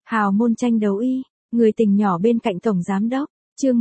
Hào môn tranh đấu y, người tình nhỏ bên cạnh tổng giám đốc, chương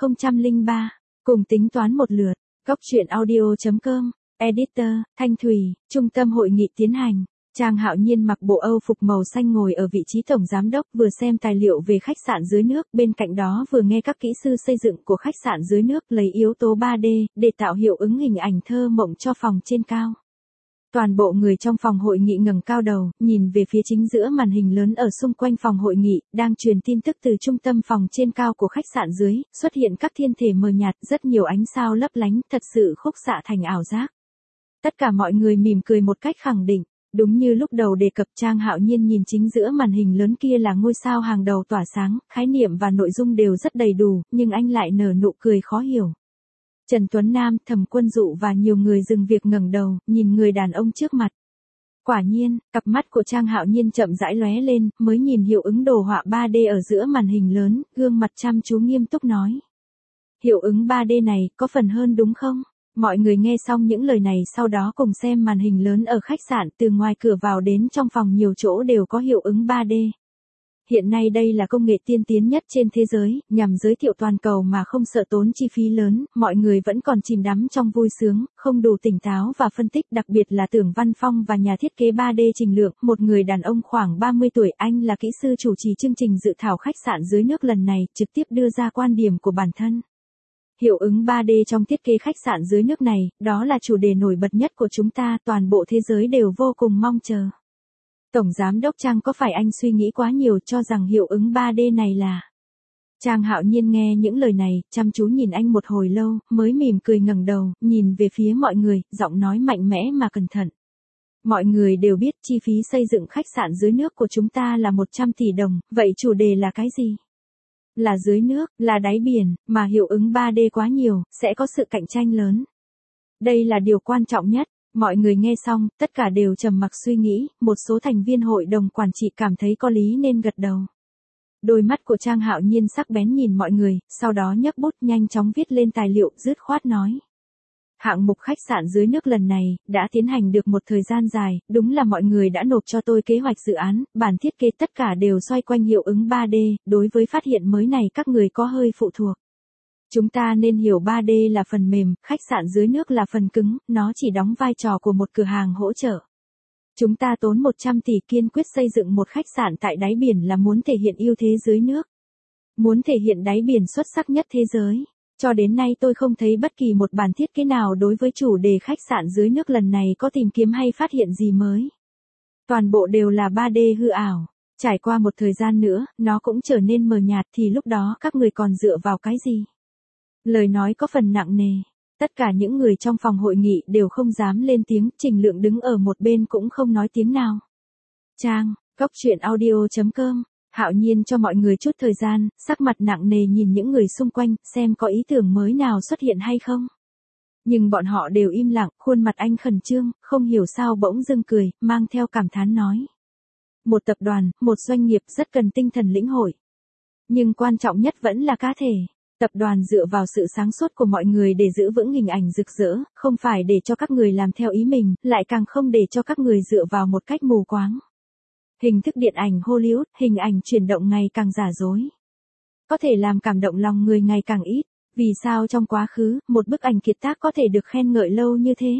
1003, cùng tính toán một lượt, góc truyện audio.com, editor, Thanh Thủy, trung tâm hội nghị tiến hành. Trang Hạo Nhiên mặc bộ Âu phục màu xanh ngồi ở vị trí tổng giám đốc vừa xem tài liệu về khách sạn dưới nước, bên cạnh đó vừa nghe các kỹ sư xây dựng của khách sạn dưới nước lấy yếu tố 3D để tạo hiệu ứng hình ảnh thơ mộng cho phòng trên cao. Toàn bộ người trong phòng hội nghị ngẩng cao đầu, nhìn về phía chính giữa màn hình lớn ở xung quanh phòng hội nghị, đang truyền tin tức từ trung tâm phòng trên cao của khách sạn dưới, xuất hiện các thiên thể mờ nhạt, rất nhiều ánh sao lấp lánh, thật sự khúc xạ thành ảo giác. Tất cả mọi người mỉm cười một cách khẳng định. Đúng như lúc đầu đề cập, Trang Hạo Nhiên nhìn chính giữa màn hình lớn kia là ngôi sao hàng đầu tỏa sáng, khái niệm và nội dung đều rất đầy đủ, nhưng anh lại nở nụ cười khó hiểu. Trần Tuấn Nam, Thẩm Quân Dụ và nhiều người dừng việc ngẩng đầu, nhìn người đàn ông trước mặt. Quả nhiên, cặp mắt của Trang Hạo Nhiên chậm rãi lóe lên, mới nhìn hiệu ứng đồ họa 3D ở giữa màn hình lớn, gương mặt chăm chú nghiêm túc nói. Hiệu ứng 3D này, có phần hơn đúng không? Mọi người nghe xong những lời này sau đó cùng xem màn hình lớn ở khách sạn, từ ngoài cửa vào đến trong phòng nhiều chỗ đều có hiệu ứng 3D. Hiện nay đây là công nghệ tiên tiến nhất trên thế giới, nhằm giới thiệu toàn cầu mà không sợ tốn chi phí lớn, mọi người vẫn còn chìm đắm trong vui sướng, không đủ tỉnh táo và phân tích, đặc biệt là Tưởng Văn Phong và nhà thiết kế 3D Trình Lượng, một người đàn ông khoảng 30 tuổi, anh là kỹ sư chủ trì chương trình dự thảo khách sạn dưới nước lần này, trực tiếp đưa ra quan điểm của bản thân. Hiệu ứng 3D trong thiết kế khách sạn dưới nước này, đó là chủ đề nổi bật nhất của chúng ta, toàn bộ thế giới đều vô cùng mong chờ. Tổng giám đốc Trang, có phải anh suy nghĩ quá nhiều cho rằng hiệu ứng 3D này là... Trang Hạo Nhiên nghe những lời này, chăm chú nhìn anh một hồi lâu, mới mỉm cười ngẩng đầu, nhìn về phía mọi người, giọng nói mạnh mẽ mà cẩn thận. Mọi người đều biết chi phí xây dựng khách sạn dưới nước của chúng ta là 100 tỷ đồng, vậy chủ đề là cái gì? Là dưới nước, là đáy biển, mà hiệu ứng 3D quá nhiều, sẽ có sự cạnh tranh lớn. Đây là điều quan trọng nhất. Mọi người nghe xong, tất cả đều trầm mặc suy nghĩ, một số thành viên hội đồng quản trị cảm thấy có lý nên gật đầu. Đôi mắt của Trang Hạo Nhiên sắc bén nhìn mọi người, sau đó nhấc bút nhanh chóng viết lên tài liệu, dứt khoát nói. Hạng mục khách sạn dưới nước lần này, đã tiến hành được một thời gian dài, đúng là mọi người đã nộp cho tôi kế hoạch dự án, bản thiết kế tất cả đều xoay quanh hiệu ứng 3D, đối với phát hiện mới này các người có hơi phụ thuộc. Chúng ta nên hiểu 3D là phần mềm, khách sạn dưới nước là phần cứng, nó chỉ đóng vai trò của một cửa hàng hỗ trợ. Chúng ta tốn 100 tỷ kiên quyết xây dựng một khách sạn tại đáy biển là muốn thể hiện ưu thế dưới nước. Muốn thể hiện đáy biển xuất sắc nhất thế giới. Cho đến nay tôi không thấy bất kỳ một bản thiết kế nào đối với chủ đề khách sạn dưới nước lần này có tìm kiếm hay phát hiện gì mới. Toàn bộ đều là 3D hư ảo. Trải qua một thời gian nữa, nó cũng trở nên mờ nhạt thì lúc đó các người còn dựa vào cái gì? Lời nói có phần nặng nề. Tất cả những người trong phòng hội nghị đều không dám lên tiếng, Trình Lượng đứng ở một bên cũng không nói tiếng nào. Trang, góc truyện audio.com, Hạo Nhiên cho mọi người chút thời gian, sắc mặt nặng nề nhìn những người xung quanh, xem có ý tưởng mới nào xuất hiện hay không. Nhưng bọn họ đều im lặng, khuôn mặt anh khẩn trương, không hiểu sao bỗng dưng cười, mang theo cảm thán nói. Một tập đoàn, một doanh nghiệp rất cần tinh thần lĩnh hội. Nhưng quan trọng nhất vẫn là cá thể. Tập đoàn dựa vào sự sáng suốt của mọi người để giữ vững hình ảnh rực rỡ, không phải để cho các người làm theo ý mình, lại càng không để cho các người dựa vào một cách mù quáng. Hình thức điện ảnh Hollywood, hình ảnh chuyển động ngày càng giả dối. Có thể làm cảm động lòng người ngày càng ít, vì sao trong quá khứ, một bức ảnh kiệt tác có thể được khen ngợi lâu như thế?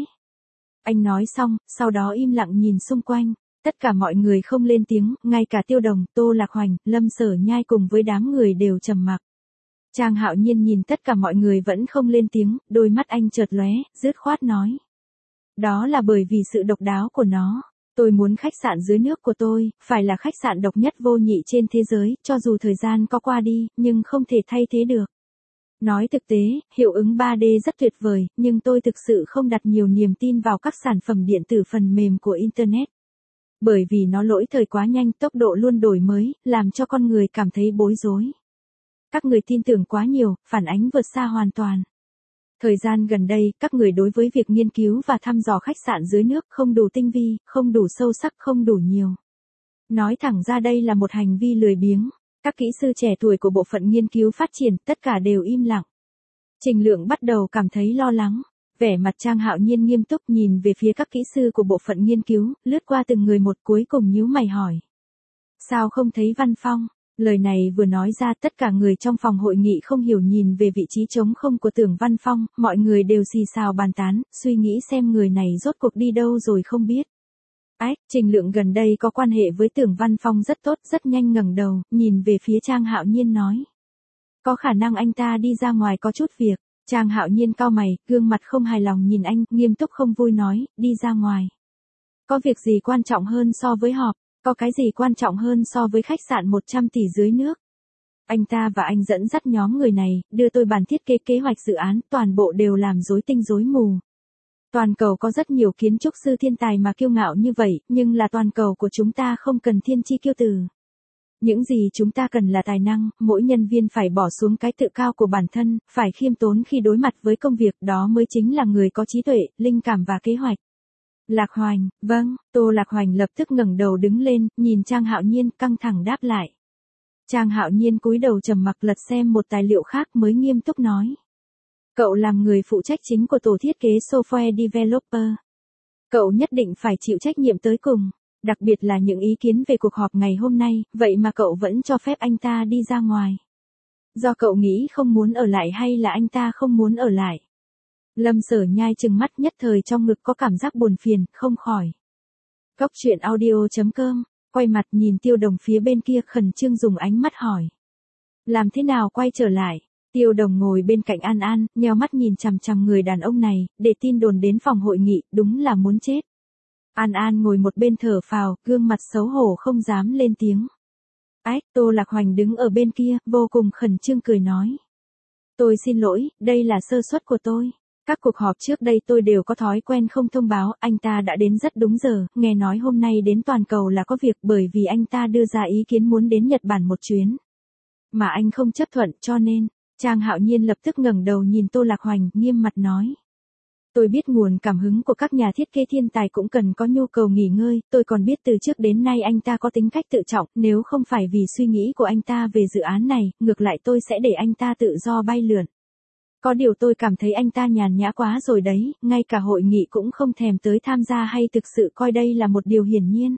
Anh nói xong, sau đó im lặng nhìn xung quanh. Tất cả mọi người không lên tiếng, ngay cả Tiêu Đồng, Tô Lạc Hoành, Lâm Sở Nhai cùng với đám người đều trầm mặc. Trang Hạo Nhiên nhìn tất cả mọi người vẫn không lên tiếng, đôi mắt anh chợt lóe, dứt khoát nói. Đó là bởi vì sự độc đáo của nó. Tôi muốn khách sạn dưới nước của tôi, phải là khách sạn độc nhất vô nhị trên thế giới, cho dù thời gian có qua đi, nhưng không thể thay thế được. Nói thực tế, hiệu ứng 3D rất tuyệt vời, nhưng tôi thực sự không đặt nhiều niềm tin vào các sản phẩm điện tử phần mềm của Internet. Bởi vì nó lỗi thời quá nhanh, tốc độ luôn đổi mới, làm cho con người cảm thấy bối rối. Các người tin tưởng quá nhiều, phản ánh vượt xa hoàn toàn. Thời gian gần đây, các người đối với việc nghiên cứu và thăm dò khách sạn dưới nước không đủ tinh vi, không đủ sâu sắc, không đủ nhiều. Nói thẳng ra đây là một hành vi lười biếng. Các kỹ sư trẻ tuổi của bộ phận nghiên cứu phát triển, tất cả đều im lặng. Trình Lượng bắt đầu cảm thấy lo lắng. Vẻ mặt Trang Hạo Nhiên nghiêm túc nhìn về phía các kỹ sư của bộ phận nghiên cứu, lướt qua từng người một cuối cùng nhíu mày hỏi. Sao không thấy Văn Phong? Lời này vừa nói ra tất cả người trong phòng hội nghị không hiểu nhìn về vị trí trống không của Tưởng Văn Phong, mọi người đều xì xào bàn tán, suy nghĩ xem người này rốt cuộc đi đâu rồi không biết. Ách, Trình Lượng gần đây có quan hệ với Tưởng Văn Phong rất tốt, rất nhanh ngẩng đầu, nhìn về phía Trang Hạo Nhiên nói. Có khả năng anh ta đi ra ngoài có chút việc. Trang Hạo Nhiên cau mày, gương mặt không hài lòng nhìn anh, nghiêm túc không vui nói, đi ra ngoài. Có việc gì quan trọng hơn so với họp? Có cái gì quan trọng hơn so với khách sạn 100 tỷ dưới nước? Anh ta và anh dẫn dắt nhóm người này, đưa tôi bản thiết kế kế hoạch dự án, toàn bộ đều làm rối tinh rối mù. Toàn cầu có rất nhiều kiến trúc sư thiên tài mà kiêu ngạo như vậy, nhưng là toàn cầu của chúng ta không cần thiên chi kiêu tử. Những gì chúng ta cần là tài năng, mỗi nhân viên phải bỏ xuống cái tự cao của bản thân, phải khiêm tốn khi đối mặt với công việc, đó mới chính là người có trí tuệ, linh cảm và kế hoạch. Lạc Hoành, vâng, Tô Lạc Hoành lập tức ngẩng đầu đứng lên, nhìn Trang Hạo Nhiên căng thẳng đáp lại. Trang Hạo Nhiên cúi đầu trầm mặc lật xem một tài liệu khác mới nghiêm túc nói. Cậu làm người phụ trách chính của tổ thiết kế software developer. Cậu nhất định phải chịu trách nhiệm tới cùng, đặc biệt là những ý kiến về cuộc họp ngày hôm nay, vậy mà cậu vẫn cho phép anh ta đi ra ngoài. Do cậu nghĩ không muốn ở lại hay là anh ta không muốn ở lại? Lâm Sở Nhai trừng mắt nhất thời trong ngực có cảm giác buồn phiền, không khỏi. Góc truyện audio.com, quay mặt nhìn Tiêu Đồng phía bên kia khẩn trương dùng ánh mắt hỏi. Làm thế nào quay trở lại? Tiêu Đồng ngồi bên cạnh An An, nheo mắt nhìn chằm chằm người đàn ông này, để tin đồn đến phòng hội nghị, đúng là muốn chết. An An ngồi một bên thở phào, gương mặt xấu hổ không dám lên tiếng. Ách, Tô Lạc Hoành đứng ở bên kia, vô cùng khẩn trương cười nói. Tôi xin lỗi, đây là sơ suất của tôi. Các cuộc họp trước đây tôi đều có thói quen không thông báo, anh ta đã đến rất đúng giờ, nghe nói hôm nay đến toàn cầu là có việc bởi vì anh ta đưa ra ý kiến muốn đến Nhật Bản một chuyến. Mà anh không chấp thuận cho nên, Trang Hạo Nhiên lập tức ngẩng đầu nhìn Tô Lạc Hoành, nghiêm mặt nói. Tôi biết nguồn cảm hứng của các nhà thiết kế thiên tài cũng cần có nhu cầu nghỉ ngơi, tôi còn biết từ trước đến nay anh ta có tính cách tự trọng, nếu không phải vì suy nghĩ của anh ta về dự án này, ngược lại tôi sẽ để anh ta tự do bay lượn. Có điều tôi cảm thấy anh ta nhàn nhã quá rồi đấy, ngay cả hội nghị cũng không thèm tới tham gia hay thực sự coi đây là một điều hiển nhiên.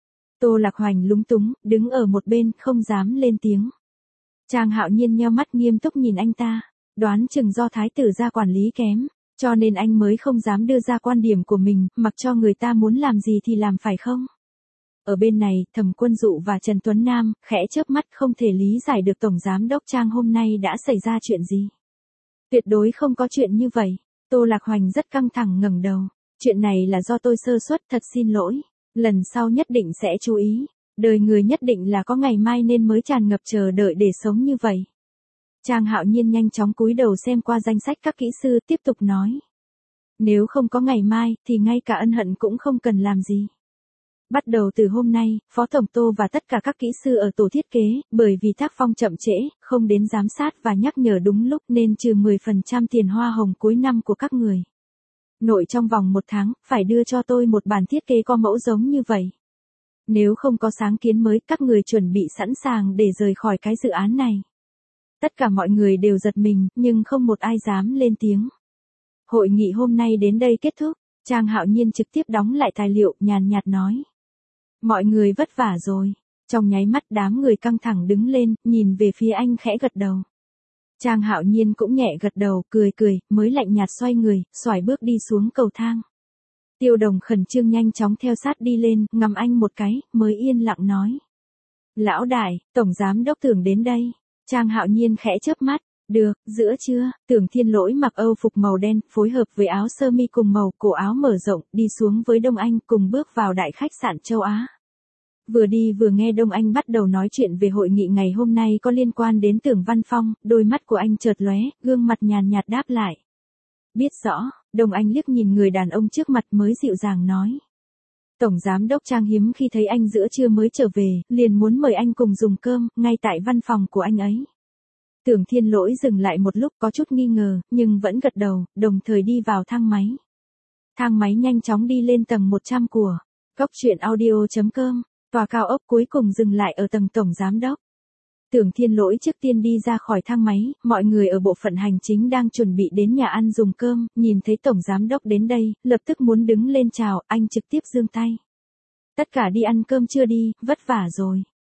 Tô Lạc Hoành lúng túng, đứng ở một bên, không dám lên tiếng. Trang Hạo Nhiên nheo mắt nghiêm túc nhìn anh ta, đoán chừng do thái tử gia quản lý kém, cho nên anh mới không dám đưa ra quan điểm của mình, mặc cho người ta muốn làm gì thì làm phải không? Ở bên này, Thẩm Quân Dụ và Trần Tuấn Nam, khẽ chớp mắt không thể lý giải được Tổng Giám Đốc Trang hôm nay đã xảy ra chuyện gì. Tuyệt đối không có chuyện như vậy. Tô Lạc Hoành rất căng thẳng ngẩng đầu. Chuyện này là do tôi sơ suất, thật xin lỗi. Lần sau nhất định sẽ chú ý. Đời người nhất định là có ngày mai nên mới tràn ngập chờ đợi để sống như vậy. Trang Hạo Nhiên nhanh chóng cúi đầu xem qua danh sách các kỹ sư, tiếp tục nói. Nếu không có ngày mai, thì ngay cả ân hận cũng không cần làm gì. Bắt đầu từ hôm nay, Phó Tổng Tô và tất cả các kỹ sư ở tổ thiết kế, bởi vì tác phong chậm trễ, không đến giám sát và nhắc nhở đúng lúc nên trừ 10% tiền hoa hồng cuối năm của các người. Nội trong vòng 1 tháng, phải đưa cho tôi một bản thiết kế có mẫu giống như vậy. Nếu không có sáng kiến mới, các người chuẩn bị sẵn sàng để rời khỏi cái dự án này. Tất cả mọi người đều giật mình, nhưng không một ai dám lên tiếng. Hội nghị hôm nay đến đây kết thúc, Trang Hạo Nhiên trực tiếp đóng lại tài liệu, nhàn nhạt nói. Mọi người vất vả rồi. Trong nháy mắt đám người căng thẳng đứng lên, nhìn về phía anh khẽ gật đầu. Trang Hạo Nhiên cũng nhẹ gật đầu, cười cười, mới lạnh nhạt xoay người, xoải bước đi xuống cầu thang. Tiêu Đồng khẩn trương nhanh chóng theo sát đi lên, ngắm anh một cái, mới yên lặng nói. Lão đại, Tổng Giám Đốc Tưởng đến đây. Trang Hạo Nhiên khẽ chớp mắt. Được, giữa trưa, Tưởng Thiên Lỗi mặc Âu phục màu đen, phối hợp với áo sơ mi cùng màu, cổ áo mở rộng, đi xuống với Đông Anh cùng bước vào đại khách sạn châu Á. Vừa đi vừa nghe Đông Anh bắt đầu nói chuyện về hội nghị ngày hôm nay có liên quan đến Tưởng Văn Phong, đôi mắt của anh chợt lóe, gương mặt nhàn nhạt đáp lại. Biết rõ, Đông Anh liếc nhìn người đàn ông trước mặt mới dịu dàng nói. Tổng Giám Đốc Trang hiếm khi thấy anh giữa trưa mới trở về, liền muốn mời anh cùng dùng cơm, ngay tại văn phòng của anh ấy. Tưởng Thiên Lỗi dừng lại một lúc có chút nghi ngờ, nhưng vẫn gật đầu, đồng thời đi vào thang máy. Thang máy nhanh chóng đi lên tầng 100 của Góc truyện audio.com, tòa cao ốc cuối cùng dừng lại ở tầng Tổng Giám Đốc. Tưởng Thiên Lỗi trước tiên đi ra khỏi thang máy, mọi người ở bộ phận hành chính đang chuẩn bị đến nhà ăn dùng cơm, nhìn thấy Tổng Giám Đốc đến đây, lập tức muốn đứng lên chào, anh trực tiếp giương tay. Tất cả đi ăn cơm chưa đi, vất vả rồi.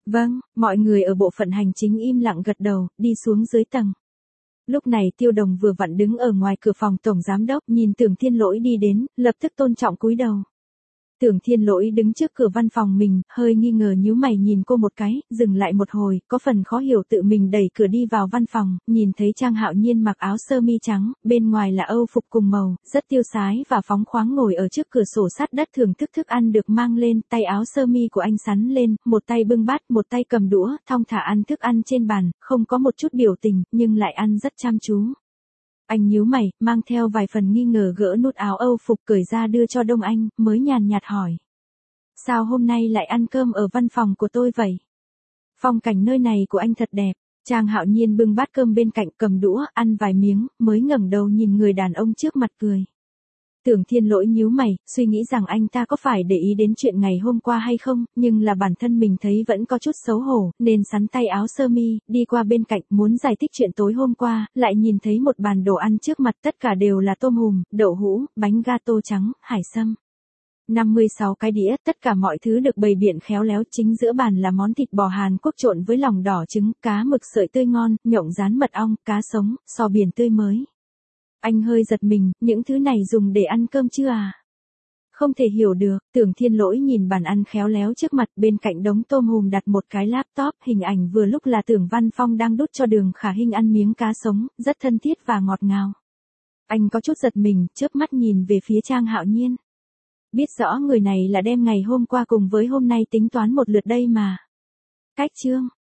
Vâng, mọi người ở bộ phận hành chính im lặng gật đầu, đi xuống dưới tầng. Lúc này Tiêu Đồng vừa vặn đứng ở ngoài cửa phòng tổng giám đốc, nhìn Tưởng Thiên Lỗi đi đến, lập tức tôn trọng cúi đầu. Tưởng Thiên Lỗi đứng trước cửa văn phòng mình, hơi nghi ngờ nhíu mày nhìn cô một cái, dừng lại một hồi, có phần khó hiểu tự mình đẩy cửa đi vào văn phòng, nhìn thấy Trang Hạo Nhiên mặc áo sơ mi trắng, bên ngoài là Âu phục cùng màu, rất tiêu sái và phóng khoáng ngồi ở trước cửa sổ sát đất thưởng thức thức ăn được mang lên, tay áo sơ mi của anh sắn lên, một tay bưng bát, một tay cầm đũa, thong thả ăn thức ăn trên bàn, không có một chút biểu tình, nhưng lại ăn rất chăm chú. Anh nhíu mày, mang theo vài phần nghi ngờ gỡ nút áo Âu phục cởi ra đưa cho Đông Anh, mới nhàn nhạt hỏi. Sao hôm nay lại ăn cơm ở văn phòng của tôi vậy? Phong cảnh nơi này của anh thật đẹp. Trang Hạo Nhiên bưng bát cơm bên cạnh cầm đũa, ăn vài miếng, mới ngẩng đầu nhìn người đàn ông trước mặt cười. Tưởng Thiên Lỗi nhíu mày, suy nghĩ rằng anh ta có phải để ý đến chuyện ngày hôm qua hay không, nhưng là bản thân mình thấy vẫn có chút xấu hổ, nên sắn tay áo sơ mi, đi qua bên cạnh muốn giải thích chuyện tối hôm qua, lại nhìn thấy một bàn đồ ăn trước mặt tất cả đều là tôm hùm, đậu hũ, bánh gato trắng, hải sâm. 56 cái đĩa, tất cả mọi thứ được bày biện khéo léo, chính giữa bàn là món thịt bò Hàn Quốc trộn với lòng đỏ trứng, cá mực sợi tươi ngon, nhộng rán mật ong, cá sống, sò biển tươi mới. Anh hơi giật mình, những thứ này dùng để ăn cơm chưa à? Không thể hiểu được, Tưởng Thiên Lỗi nhìn bàn ăn khéo léo trước mặt, bên cạnh đống tôm hùm đặt một cái laptop, hình ảnh vừa lúc là Tưởng Văn Phong đang đút cho Đường Khả Hinh ăn miếng cá sống, rất thân thiết và ngọt ngào. Anh có chút giật mình, chớp mắt nhìn về phía Trang Hạo Nhiên. Biết rõ người này là đem ngày hôm qua cùng với hôm nay tính toán một lượt đây mà. Cách chương